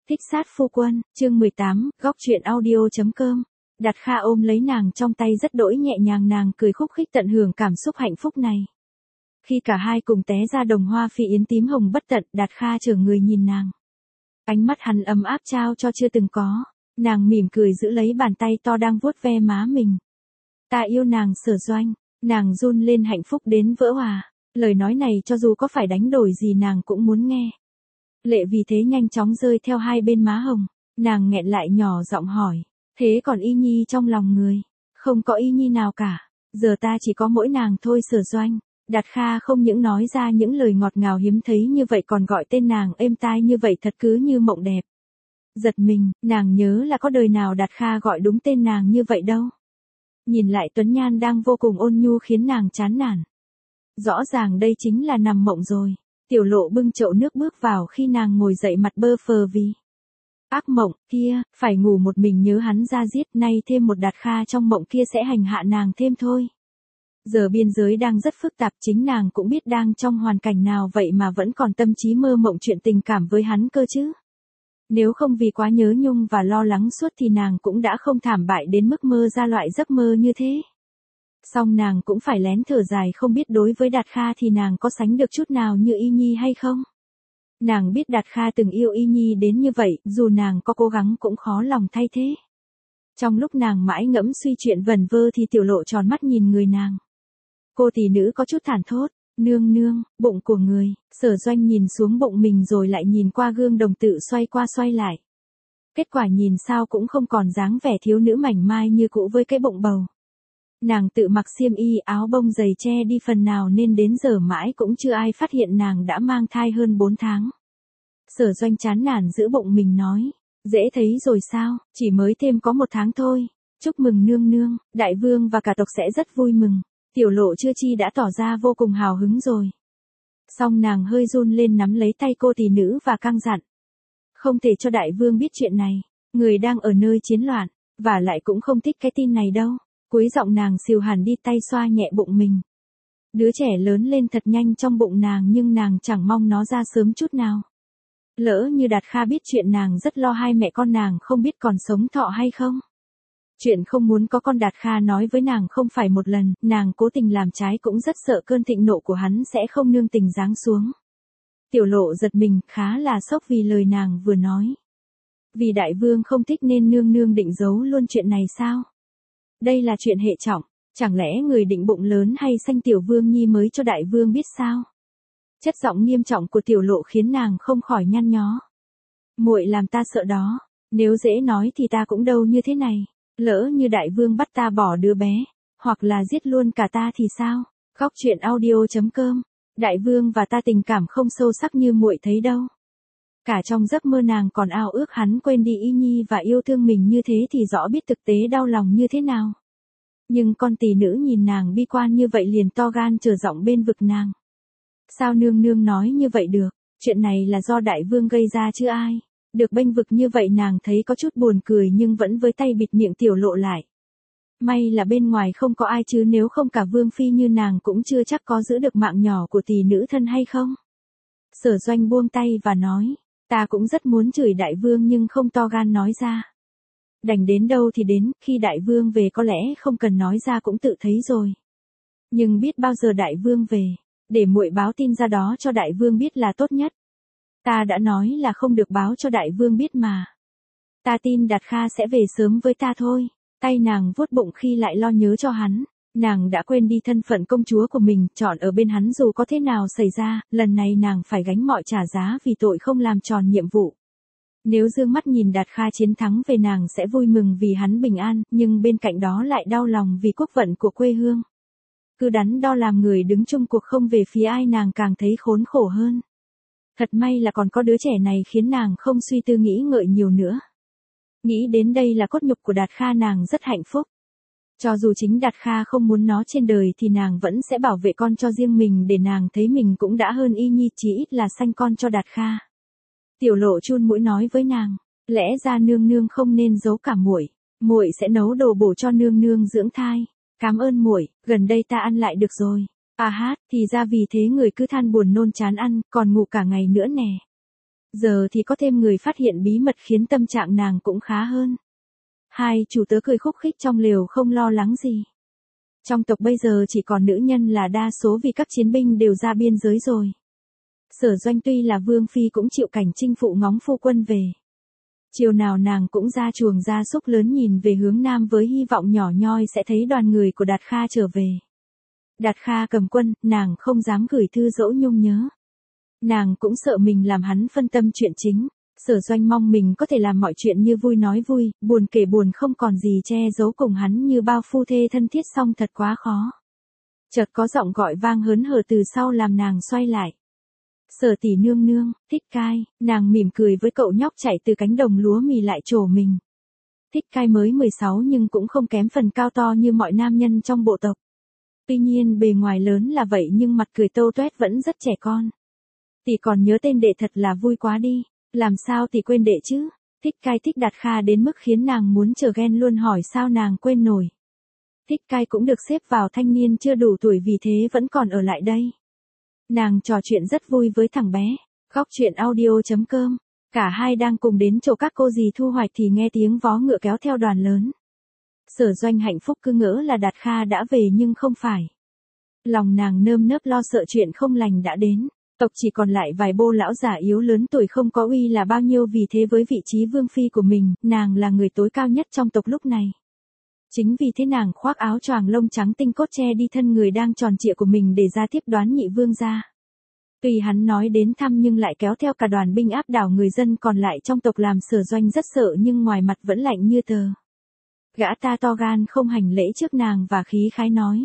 Thích sát phu quân, chương 18, góc truyện audio.com. Đạt Kha ôm lấy nàng trong tay rất đỗi nhẹ nhàng, nàng cười khúc khích tận hưởng cảm xúc hạnh phúc này. Khi cả hai cùng té ra đồng hoa phi yến tím hồng bất tận, Đạt Kha trở người nhìn nàng. Ánh mắt hắn ấm áp trao cho chưa từng có. Nàng mỉm cười giữ lấy bàn tay to đang vuốt ve má mình. Ta yêu nàng Sở Doanh. Nàng run lên hạnh phúc đến vỡ hòa. Lời nói này cho dù có phải đánh đổi gì nàng cũng muốn nghe. Lệ vì thế nhanh chóng rơi theo hai bên má hồng. Nàng nghẹn lại nhỏ giọng hỏi. Thế còn Y Nhi trong lòng người? Không có Y Nhi nào cả. Giờ ta chỉ có mỗi nàng thôi Sở Doanh. Đạt Kha không những nói ra những lời ngọt ngào hiếm thấy như vậy còn gọi tên nàng êm tai như vậy, thật cứ như mộng đẹp. Giật mình, nàng nhớ là có đời nào Đạt Kha gọi đúng tên nàng như vậy đâu. Nhìn lại Tuấn Nhan đang vô cùng ôn nhu khiến nàng chán nản. Rõ ràng đây chính là nằm mộng rồi. Tiểu Lộ bưng chậu nước bước vào khi nàng ngồi dậy mặt bơ phờ vì ác mộng kia, phải ngủ một mình nhớ hắn ra giết, nay thêm một Đạt Kha trong mộng kia sẽ hành hạ nàng thêm thôi. Giờ biên giới đang rất phức tạp, chính nàng cũng biết đang trong hoàn cảnh nào vậy mà vẫn còn tâm trí mơ mộng chuyện tình cảm với hắn cơ chứ. Nếu không vì quá nhớ nhung và lo lắng suốt thì nàng cũng đã không thảm bại đến mức mơ ra loại giấc mơ như thế. Song nàng cũng phải lén thở dài, không biết đối với Đạt Kha thì nàng có sánh được chút nào như Y Nhi hay không. Nàng biết Đạt Kha từng yêu Y Nhi đến như vậy, dù nàng có cố gắng cũng khó lòng thay thế. Trong lúc nàng mãi ngẫm suy chuyện vẩn vơ thì Tiểu Lộ tròn mắt nhìn người nàng. Cô tỷ nữ có chút thản thốt, nương nương, bụng của người. Sở Doanh nhìn xuống bụng mình rồi lại nhìn qua gương đồng tự xoay qua xoay lại. Kết quả nhìn sao cũng không còn dáng vẻ thiếu nữ mảnh mai như cũ với cái bụng bầu. Nàng tự mặc xiêm y áo bông dày che đi phần nào nên đến giờ mãi cũng chưa ai phát hiện nàng đã mang thai hơn 4 tháng. Sở Doanh chán nản giữ bụng mình nói, dễ thấy rồi sao, chỉ mới thêm có 1 tháng thôi. Chúc mừng nương nương, đại vương và cả tộc sẽ rất vui mừng. Tiểu Lộ chưa chi đã tỏ ra vô cùng hào hứng rồi. Song nàng hơi run lên nắm lấy tay cô tỷ nữ và căng dặn. Không thể cho đại vương biết chuyện này, người đang ở nơi chiến loạn, và lại cũng không thích cái tin này đâu. Cuối giọng nàng xìu hẳn đi, tay xoa nhẹ bụng mình. Đứa trẻ lớn lên thật nhanh trong bụng nàng nhưng nàng chẳng mong nó ra sớm chút nào. Lỡ như Đạt Kha biết chuyện nàng rất lo hai mẹ con nàng không biết còn sống thọ hay không. Chuyện không muốn có con Đạt Kha nói với nàng không phải một lần, nàng cố tình làm trái cũng rất sợ cơn thịnh nộ của hắn sẽ không nương tình giáng xuống. Tiểu Lộ giật mình, khá là sốc vì lời nàng vừa nói. Vì đại vương không thích nên nương nương định giấu luôn chuyện này sao? Đây là chuyện hệ trọng, chẳng lẽ người định bụng lớn hay sanh tiểu vương nhi mới cho đại vương biết sao? Chất giọng nghiêm trọng của Tiểu Lộ khiến nàng không khỏi nhăn nhó. Muội làm ta sợ đó, nếu dễ nói thì ta cũng đâu như thế này. Lỡ như đại vương bắt ta bỏ đứa bé, hoặc là giết luôn cả ta thì sao? Góc truyện audio.com. Đại vương và ta tình cảm không sâu sắc như muội thấy đâu. Cả trong giấc mơ nàng còn ao ước hắn quên đi Y Nhi và yêu thương mình như thế thì rõ biết thực tế đau lòng như thế nào. Nhưng con tỷ nữ nhìn nàng bi quan như vậy liền to gan trở giọng bên vực nàng. Sao nương nương nói như vậy được, chuyện này là do đại vương gây ra chứ ai. Được bênh vực như vậy nàng thấy có chút buồn cười nhưng vẫn với tay bịt miệng Tiểu Lộ lại. May là bên ngoài không có ai chứ nếu không cả vương phi như nàng cũng chưa chắc có giữ được mạng nhỏ của tỷ nữ thân hay không. Sở Doanh buông tay và nói, ta cũng rất muốn chửi đại vương nhưng không to gan nói ra. Đành đến đâu thì đến, khi đại vương về có lẽ không cần nói ra cũng tự thấy rồi. Nhưng biết bao giờ đại vương về, để muội báo tin ra đó cho đại vương biết là tốt nhất. Ta đã nói là không được báo cho đại vương biết mà. Ta tin Đạt Kha sẽ về sớm với ta thôi. Tay nàng vuốt bụng khi lại lo nhớ cho hắn. Nàng đã quên đi thân phận công chúa của mình, chọn ở bên hắn dù có thế nào xảy ra, lần này nàng phải gánh mọi trả giá vì tội không làm tròn nhiệm vụ. Nếu dương mắt nhìn Đạt Kha chiến thắng về nàng sẽ vui mừng vì hắn bình an, nhưng bên cạnh đó lại đau lòng vì quốc vận của quê hương. Cứ đắn đo làm người đứng chung cuộc không về phía ai nàng càng thấy khốn khổ hơn. Thật may là còn có đứa trẻ này khiến nàng không suy tư nghĩ ngợi nhiều nữa. Nghĩ đến đây là cốt nhục của Đạt Kha nàng rất hạnh phúc. Cho dù chính Đạt Kha không muốn nó trên đời thì nàng vẫn sẽ bảo vệ con cho riêng mình để nàng thấy mình cũng đã hơn Y Nhi, chí ít là sanh con cho Đạt Kha. Tiểu Lộ chun mũi nói với nàng, lẽ ra nương nương không nên giấu cả muội, muội sẽ nấu đồ bổ cho nương nương dưỡng thai. Cảm ơn muội, gần đây ta ăn lại được rồi. À hát, thì ra vì thế người cứ than buồn nôn chán ăn, còn ngủ cả ngày nữa nè. Giờ thì có thêm người phát hiện bí mật khiến tâm trạng nàng cũng khá hơn. Hai chủ tớ cười khúc khích trong lều không lo lắng gì. Trong tộc bây giờ chỉ còn nữ nhân là đa số vì các chiến binh đều ra biên giới rồi. Sở Doanh tuy là vương phi cũng chịu cảnh chinh phụ ngóng phu quân về. Chiều nào nàng cũng ra chuồng gia súc lớn nhìn về hướng nam với hy vọng nhỏ nhoi sẽ thấy đoàn người của Đạt Kha trở về. Đạt Kha cầm quân, nàng không dám gửi thư dỗ nhung nhớ. Nàng cũng sợ mình làm hắn phân tâm chuyện chính. Sở Doanh mong mình có thể làm mọi chuyện như vui nói vui, buồn kể buồn không còn gì che giấu cùng hắn như bao phu thê thân thiết, song thật quá khó. Chợt có giọng gọi vang hớn hở từ sau làm nàng xoay lại. Sở tỷ nương nương, Thích Cai, nàng mỉm cười với cậu nhóc chạy từ cánh đồng lúa mì lại trổ mình. Thích Cai mới 16 nhưng cũng không kém phần cao to như mọi nam nhân trong bộ tộc. Tuy nhiên bề ngoài lớn là vậy nhưng mặt cười tâu toét vẫn rất trẻ con. Tỷ còn nhớ tên đệ thật là vui quá đi. Làm sao tỷ quên đệ chứ? Thích Cai thích Đạt Kha đến mức khiến nàng muốn trở ghen luôn, hỏi sao nàng quên nổi. Thích Cai cũng được xếp vào thanh niên chưa đủ tuổi vì thế vẫn còn ở lại đây. Nàng trò chuyện rất vui với thằng bé. Góc chuyện audio.com. Cả hai đang cùng đến chỗ các cô dì thu hoạch thì nghe tiếng vó ngựa kéo theo đoàn lớn. Sở Doanh hạnh phúc cứ ngỡ là Đạt Kha đã về nhưng không phải. Lòng nàng nơm nớp lo sợ chuyện không lành đã đến. Tộc chỉ còn lại vài bô lão già yếu lớn tuổi không có uy là bao nhiêu, vì thế với vị trí vương phi của mình, nàng là người tối cao nhất trong tộc lúc này. Chính vì thế nàng khoác áo choàng lông trắng tinh cốt che đi thân người đang tròn trịa của mình để ra tiếp đoán nhị vương gia. Tuy hắn nói đến thăm nhưng lại kéo theo cả đoàn binh áp đảo người dân còn lại trong tộc làm Sở Doanh rất sợ nhưng ngoài mặt vẫn lạnh như tờ. Gã ta to gan không hành lễ trước nàng và khí khái nói.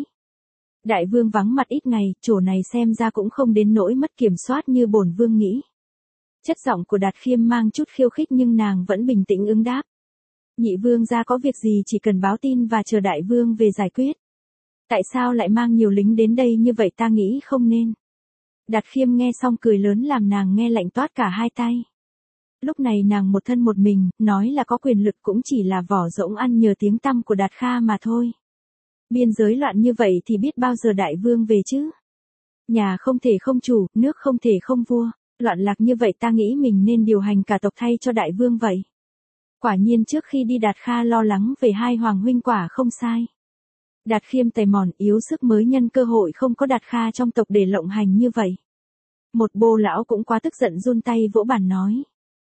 Đại vương vắng mặt ít ngày, chỗ này xem ra cũng không đến nỗi mất kiểm soát như bổn vương nghĩ. Chất giọng của Đạt Khiêm mang chút khiêu khích nhưng nàng vẫn bình tĩnh ứng đáp. Nhị vương gia có việc gì chỉ cần báo tin và chờ đại vương về giải quyết. Tại sao lại mang nhiều lính đến đây như vậy, ta nghĩ không nên. Đạt Khiêm nghe xong cười lớn làm nàng nghe lạnh toát cả hai tay. Lúc này nàng một thân một mình, nói là có quyền lực cũng chỉ là vỏ rỗng ăn nhờ tiếng tăm của Đạt Kha mà thôi. Biên giới loạn như vậy thì biết bao giờ đại vương về chứ. Nhà không thể không chủ, nước không thể không vua. Loạn lạc như vậy ta nghĩ mình nên điều hành cả tộc thay cho đại vương vậy. Quả nhiên trước khi đi Đạt Kha lo lắng về hai hoàng huynh quả không sai. Đạt Khiêm tày mòn yếu sức mới nhân cơ hội không có Đạt Kha trong tộc để lộng hành như vậy. Một bô lão cũng quá tức giận run tay vỗ bàn nói.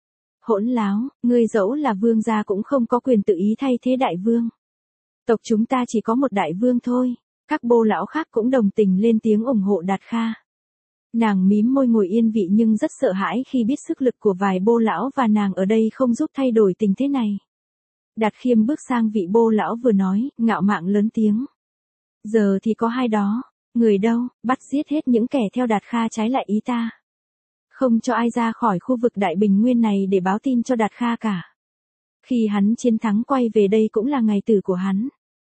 Hỗn láo, ngươi dẫu là vương gia cũng không có quyền tự ý thay thế đại vương. Tộc chúng ta chỉ có một đại vương thôi. Các bô lão khác cũng đồng tình lên tiếng ủng hộ Đạt Kha. Nàng mím môi ngồi yên vị nhưng rất sợ hãi khi biết sức lực của vài bô lão và nàng ở đây không giúp thay đổi tình thế này. Đạt Khiêm bước sang vị bô lão vừa nói, ngạo mạn lớn tiếng. Giờ thì có hai đó, người đâu, bắt giết hết những kẻ theo Đạt Kha trái lại ý ta. Không cho ai ra khỏi khu vực Đại Bình Nguyên này để báo tin cho Đạt Kha cả. Khi hắn chiến thắng quay về đây cũng là ngày tử của hắn.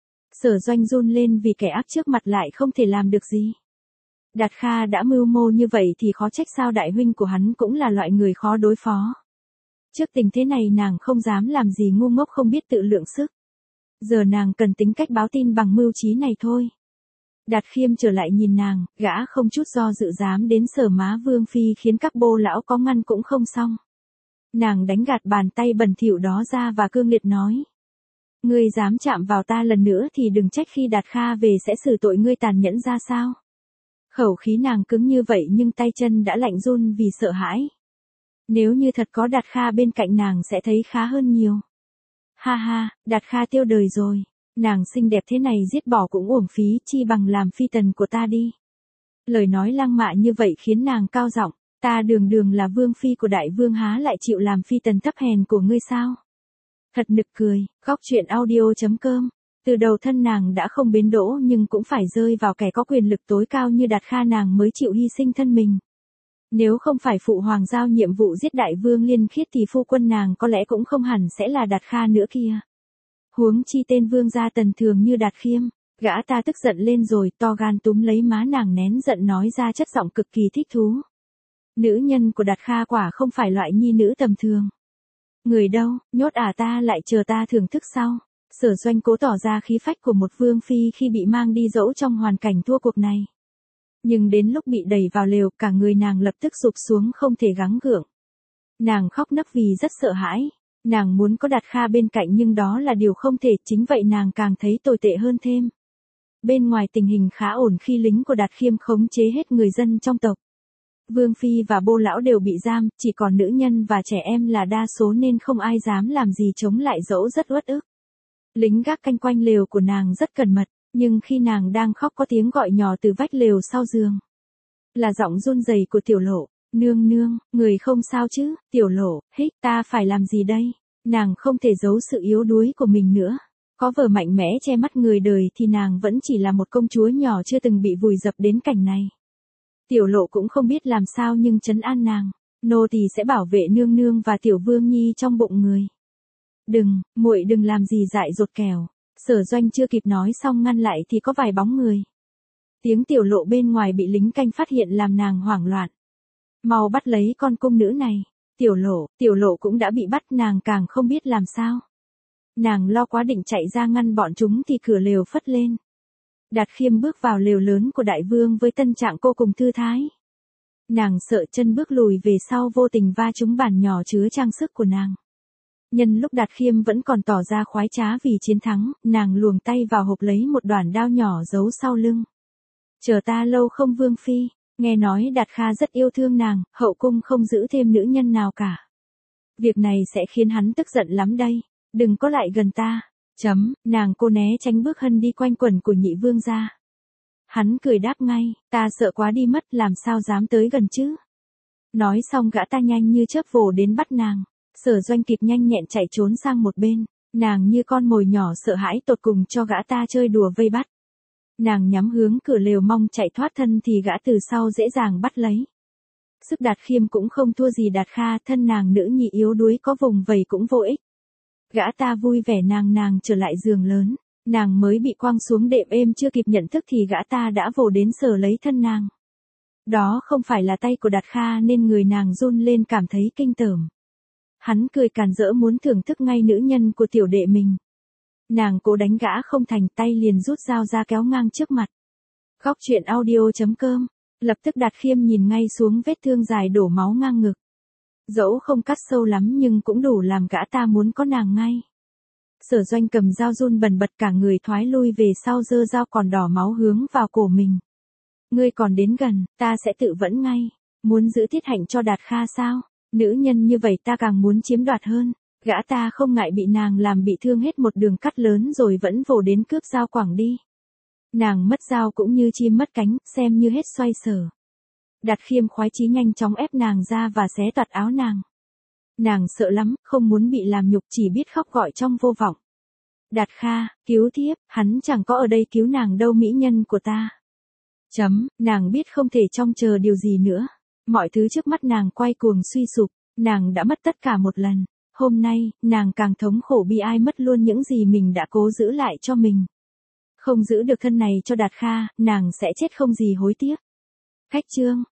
Sở Doanh run lên vì kẻ ác trước mặt lại không thể làm được gì. Đạt Kha đã mưu mô như vậy thì khó trách sao đại huynh của hắn cũng là loại người khó đối phó. Trước tình thế này nàng không dám làm gì ngu ngốc không biết tự lượng sức. Giờ nàng cần tính cách báo tin bằng mưu trí này thôi. Đạt Khiêm trở lại nhìn nàng, gã không chút do dự dám đến Sở má vương phi khiến các bô lão có ngăn cũng không xong. Nàng đánh gạt bàn tay bẩn thỉu đó ra và cương liệt nói. Ngươi dám chạm vào ta lần nữa thì đừng trách khi Đạt Kha về sẽ xử tội ngươi tàn nhẫn ra sao. Khẩu khí nàng cứng như vậy nhưng tay chân đã lạnh run vì sợ hãi. Nếu như thật có Đạt Kha bên cạnh nàng sẽ thấy khá hơn nhiều. Ha ha, Đạt Kha tiêu đời rồi. Nàng xinh đẹp thế này giết bỏ cũng uổng phí, chi bằng làm phi tần của ta đi. Lời nói lăng mạ như vậy khiến nàng cao giọng. Ta đường đường là vương phi của đại vương há lại chịu làm phi tần thấp hèn của ngươi sao? Thật nực cười. Góc chuyện audio.com. Từ đầu thân nàng đã không bến đỗ nhưng cũng phải rơi vào kẻ có quyền lực tối cao như Đạt Kha nàng mới chịu hy sinh thân mình. Nếu không phải phụ hoàng giao nhiệm vụ giết đại vương Liên Khiết thì phu quân nàng có lẽ cũng không hẳn sẽ là Đạt Kha nữa kia. Huống chi tên vương gia tần thường như Đạt Khiêm. Gã ta tức giận lên rồi to gan túm lấy má nàng nén giận nói ra chất giọng cực kỳ thích thú. Nữ nhân của Đạt Kha quả không phải loại nhi nữ tầm thường. Người đâu, nhốt ta lại chờ ta thưởng thức sau. Sở Doanh cố tỏ ra khí phách của một vương phi khi bị mang đi dẫu trong hoàn cảnh thua cuộc này. Nhưng đến lúc bị đẩy vào lều cả người nàng lập tức sụp xuống không thể gắng gượng. Nàng khóc nấc vì rất sợ hãi. Nàng muốn có Đạt Kha bên cạnh nhưng đó là điều không thể, chính vậy nàng càng thấy tồi tệ hơn thêm. Bên ngoài tình hình khá ổn khi lính của Đạt Khiêm khống chế hết người dân trong tộc. Vương Phi và Bô Lão đều bị giam, chỉ còn nữ nhân và trẻ em là đa số nên không ai dám làm gì chống lại dẫu rất uất ức. Lính gác canh quanh lều của nàng rất cẩn mật, nhưng khi nàng đang khóc có tiếng gọi nhỏ từ vách lều sau giường. Là giọng run rẩy của Tiểu Lộ. Nương nương, người không sao chứ? Tiểu Lộ, hích, ta phải làm gì đây? Nàng không thể giấu sự yếu đuối của mình nữa. Có vờ mạnh mẽ che mắt người đời thì nàng vẫn chỉ là một công chúa nhỏ chưa từng bị vùi dập đến cảnh này. Tiểu Lộ cũng không biết làm sao nhưng trấn an nàng. Nô tỳ sẽ bảo vệ nương nương và Tiểu Vương Nhi trong bụng người. Đừng, muội đừng làm gì dại dột kẻo. Sở Doanh chưa kịp nói xong ngăn lại thì có vài bóng người. Tiếng Tiểu Lộ bên ngoài bị lính canh phát hiện làm nàng hoảng loạn. Mau bắt lấy con cung nữ này. Tiểu Lộ cũng đã bị bắt, nàng càng không biết làm sao. Nàng lo quá định chạy ra ngăn bọn chúng thì cửa lều phất lên. Đạt Khiêm bước vào lều lớn của đại vương với tâm trạng cô cùng thư thái. Nàng sợ chân bước lùi về sau vô tình va trúng bàn nhỏ chứa trang sức của nàng. Nhân lúc Đạt Khiêm vẫn còn tỏ ra khoái trá vì chiến thắng, nàng luồng tay vào hộp lấy một đoạn đao nhỏ giấu sau lưng. Chờ ta lâu không Vương Phi? Nghe nói Đạt Kha rất yêu thương nàng, hậu cung không giữ thêm nữ nhân nào cả. Việc này sẽ khiến hắn tức giận lắm đây. Đừng có lại gần ta. Nàng cô né tránh bước hân đi quanh quẩn của nhị vương gia. Hắn cười đáp ngay, ta sợ quá đi mất, làm sao dám tới gần chứ. Nói xong gã ta nhanh như chớp vồ đến bắt nàng. Sở Doanh kịp nhanh nhẹn chạy trốn sang một bên. Nàng như con mồi nhỏ sợ hãi tột cùng cho gã ta chơi đùa vây bắt. Nàng nhắm hướng cửa lều mong chạy thoát thân thì gã từ sau dễ dàng bắt lấy. Sức Đạt Khiêm cũng không thua gì Đạt Kha, thân nàng nữ nhị yếu đuối có vùng vầy cũng vô ích. Gã ta vui vẻ nàng trở lại giường lớn, nàng mới bị quăng xuống đệm êm chưa kịp nhận thức thì gã ta đã vồ đến sờ lấy thân nàng. Đó không phải là tay của Đạt Kha nên người nàng run lên cảm thấy kinh tởm. Hắn cười càn rỡ muốn thưởng thức ngay nữ nhân của tiểu đệ mình. Nàng cố đánh gã không thành, tay liền rút dao ra kéo ngang trước mặt. Góc truyện audio.com. Lập tức Đạt Khiêm nhìn ngay xuống vết thương dài đổ máu ngang ngực. Dẫu không cắt sâu lắm nhưng cũng đủ làm gã ta muốn có nàng ngay. Sở Doanh cầm dao run bần bật cả người thoái lui về sau, giơ dao còn đỏ máu hướng vào cổ mình. Ngươi còn đến gần, ta sẽ tự vẫn ngay. Muốn giữ tiết hạnh cho Đạt Kha sao? Nữ nhân như vậy ta càng muốn chiếm đoạt hơn. Gã ta không ngại bị nàng làm bị thương hết một đường cắt lớn rồi vẫn vồ đến cướp dao quẳng đi. Nàng mất dao cũng như chim mất cánh, xem như hết xoay sở. Đạt Khiêm khoái chí nhanh chóng ép nàng ra và xé toạc áo nàng. Nàng sợ lắm, không muốn bị làm nhục, chỉ biết khóc gọi trong vô vọng. Đạt Kha, cứu thiếp, hắn chẳng có ở đây cứu nàng đâu mỹ nhân của ta. Nàng biết không thể trông chờ điều gì nữa. Mọi thứ trước mắt nàng quay cuồng suy sụp, nàng đã mất tất cả một lần. Hôm nay, nàng càng thống khổ bi ai mất luôn những gì mình đã cố giữ lại cho mình. Không giữ được thân này cho Đạt Kha, nàng sẽ chết không gì hối tiếc. Khách chương.